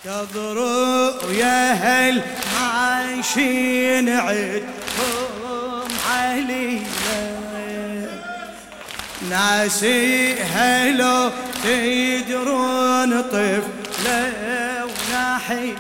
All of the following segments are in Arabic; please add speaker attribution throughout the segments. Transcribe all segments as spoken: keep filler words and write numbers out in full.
Speaker 1: انتظروا يا هل عايشين عدكم علينا ناسي هلو تدرون طفلة ونحيلة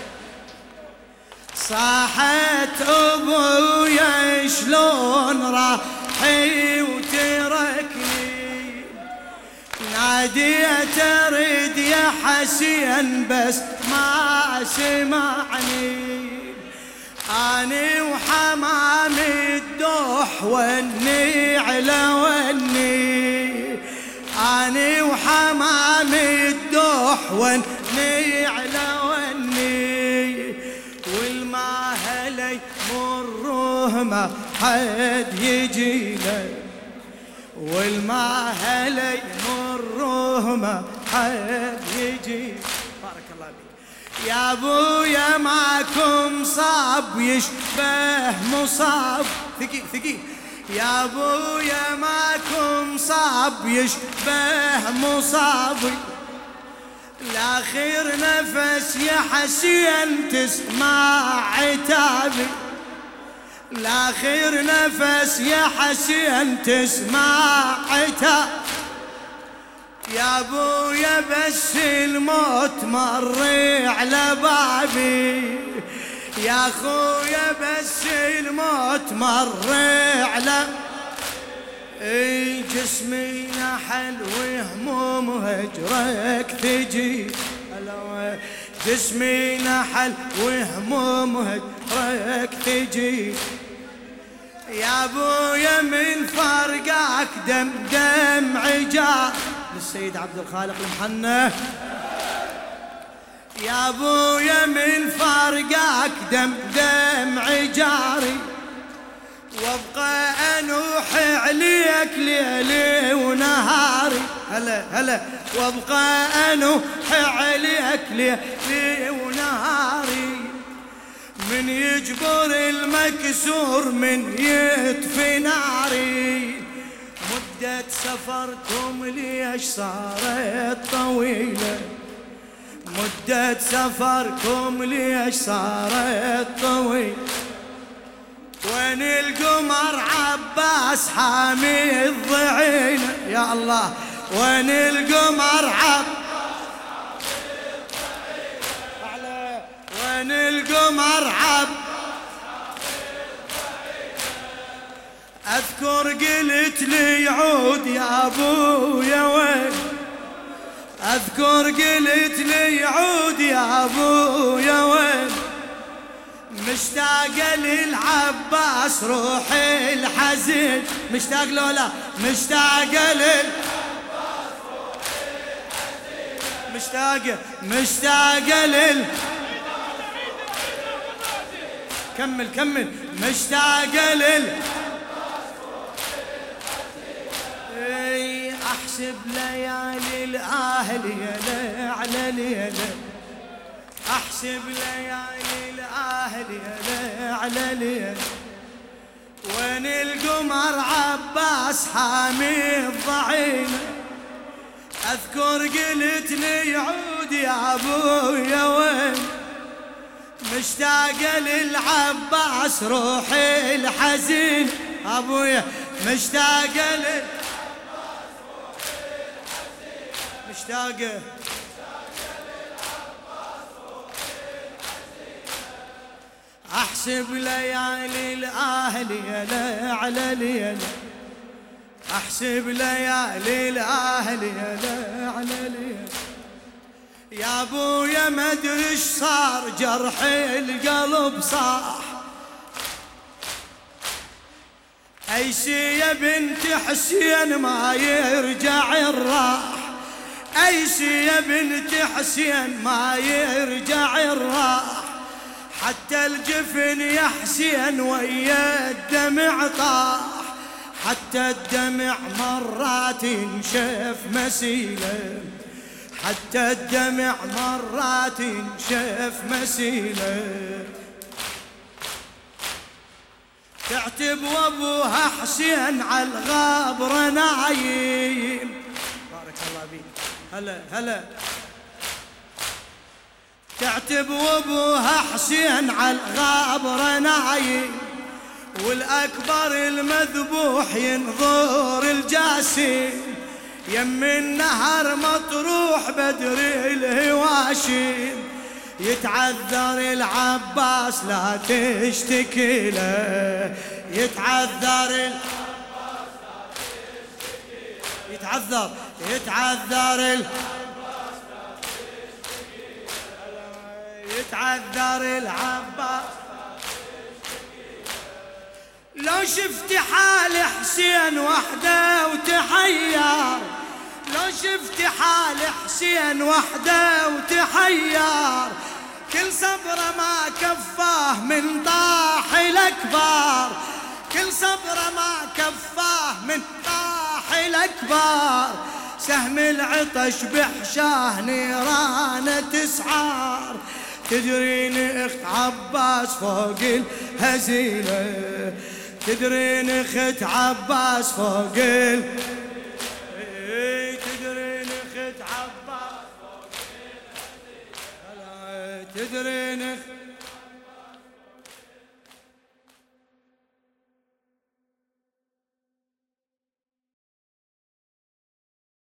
Speaker 1: صاحت ابويا شلون راحي وتركني ناديت اريد يا حسين بس ما سمعني اني وحمامي الدوح وني على وني اني وحمامي الدوح وني على وني والماهلي مروه ما حد يجينا والماهلي مروه ما حد يجي. بارك الله بك يا ابويا معكم صعب يشبه مصاب ثقيل ثقيل يا ابويا معكم صعب يشبه مصابي لاخر نفس يا حسين تسمع عتابي لاخر نفس يا حسين تسمع عتابي يا ابويا بس الموت مر على بابي يا اخويا بس الموت مر على اي جسمي نحل وهموم هجرك تجي جسمي نحل وهموم هجرك تجي يا ابويا من فرقك دم دم عجار للسيد عبد الخالق المحنة يا ابويا من فرقك دم دم عجاري وابقى انوح عليك ليلي ونهاري هلا هلا وابقى انوح عليك ليلي ونهاري من يجبر المكسور من يطفي ناري مدة سفركم ليش صارت طويلة مدة سفركم ليش صارت طويلة وين القمر عباس حامي الضعينة يا الله وين القمر عباس حامي الضعينة وين القمر عباس اذكر قلت لي عود يا ابويا وين اذكر قلت لي عود يا ابويا وين مشتاق للعباس روحي الحزين مشتاق لولا مشتاق للعباس روحي الحزين مشتاق مشتاق لل كمل كمل مشتاق لل احسب ليالي الاهل يا على ليله احسب ليالي الاهل يا على ليله وين القمر عباس حامي الضعينه اذكر قلت لي عود يا ابويا وين مشتاق للعباس روحي الحزين ابويا مشتاق لل مشتاقه احسب ليالي الاهل يا لا على ليله احسب ليالي الاهل يا لا على ليله يا ابويا ما ادري ايش صار جرح القلب صاح ايسي يا بنت حسين ما يرجع الراح ايسي يا بنت حسين ما يرجع الراح حتى الجفن يا حسين ويا الدمع طاح حتى الدمع مرات انشف مسيله حتى الدمع مرات انشف مسيله تعتب وابوها حسين على الغابره نايم. بارك الله بيك. هلا هلا تعتب وابوها حسين على الغابرة نايم، والأكبر المذبوح ينظر الجاسم، يم النهر مطروح بدر الهواشم، يتعذر العباس لا تشتكي له، يتعذر العباس لا تشتكي له، يتعذر يتعذر العباس لا تشتكي له، يتعذر العباس لا تشتكي له. لو شفت حال حسين وحده وتحير، لو شفت حال حسين وحده وتحير، كل صبره ما كفاه من طاح الأكبر، كل صبره ما كفاه من طاح الأكبر، سهم العطش بحشاه نيرانه تسعار، تدرين اخت عباس فوق الهزيله، تدرين اخت عباس فوق ال تدرين اخت عباس فوق الهزيله، تدرين